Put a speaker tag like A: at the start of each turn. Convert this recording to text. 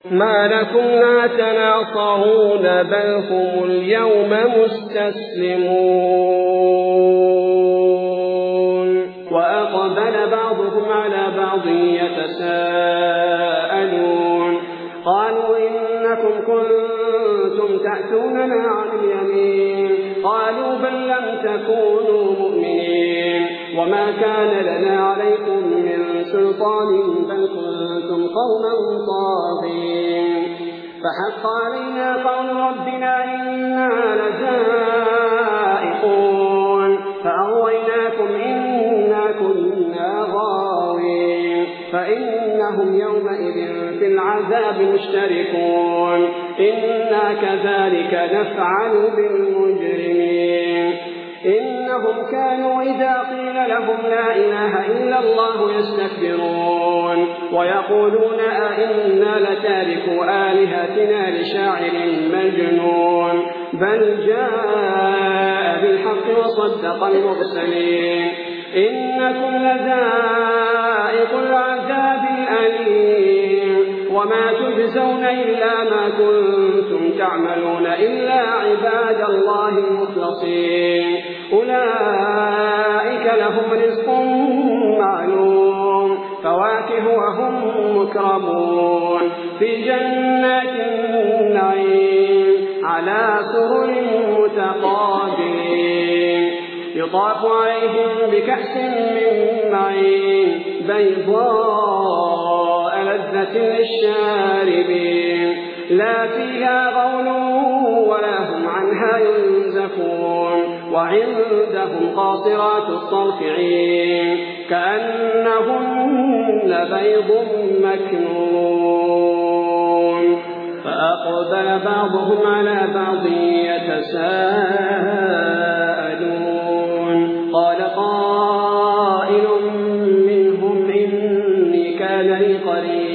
A: ما لكم لا تناصرون بل هم اليوم مستسلمون وأقبل بعضهم على بعض يتساءلون قالوا إنكم كنتم تأتوننا عن اليمين قالوا بل لم تكونوا مؤمنين وما كان لنا عليكم من سلطان بل كنتم قوما طاغين فحق علينا قول ربنا إنا لذائقون فأغويناكم إنا كنا غاوين فإنهم يومئذ في العذاب مشتركون إنا كذلك نفعل بالمجرمين إنهم كانوا إذا قيل لهم لا إله إلا الله يستكبرون ويقولون أئنا لتاركوا آلهتنا لشاعر مجنون بل جاء بالحق وصدق المرسلين إنكم لذائق العذاب الأليم وما تجزون إلا ما كنتم تعملون إلا عباد الله المخلصين أولئك لهم رزق معلوم فواكه وهم مكرمون في جنات النعيم على سرر متقابلين يطاف عليهم بكأس من معين بيضاء لذة للشاربين لا فيها غول ولا هم عنها ينزفون وعندهم قاصرات الطرف عين كأنهن بيض مكنون فأقبل بعضهم على بعض يتساءلون قال قائل منهم إني كان لي قرين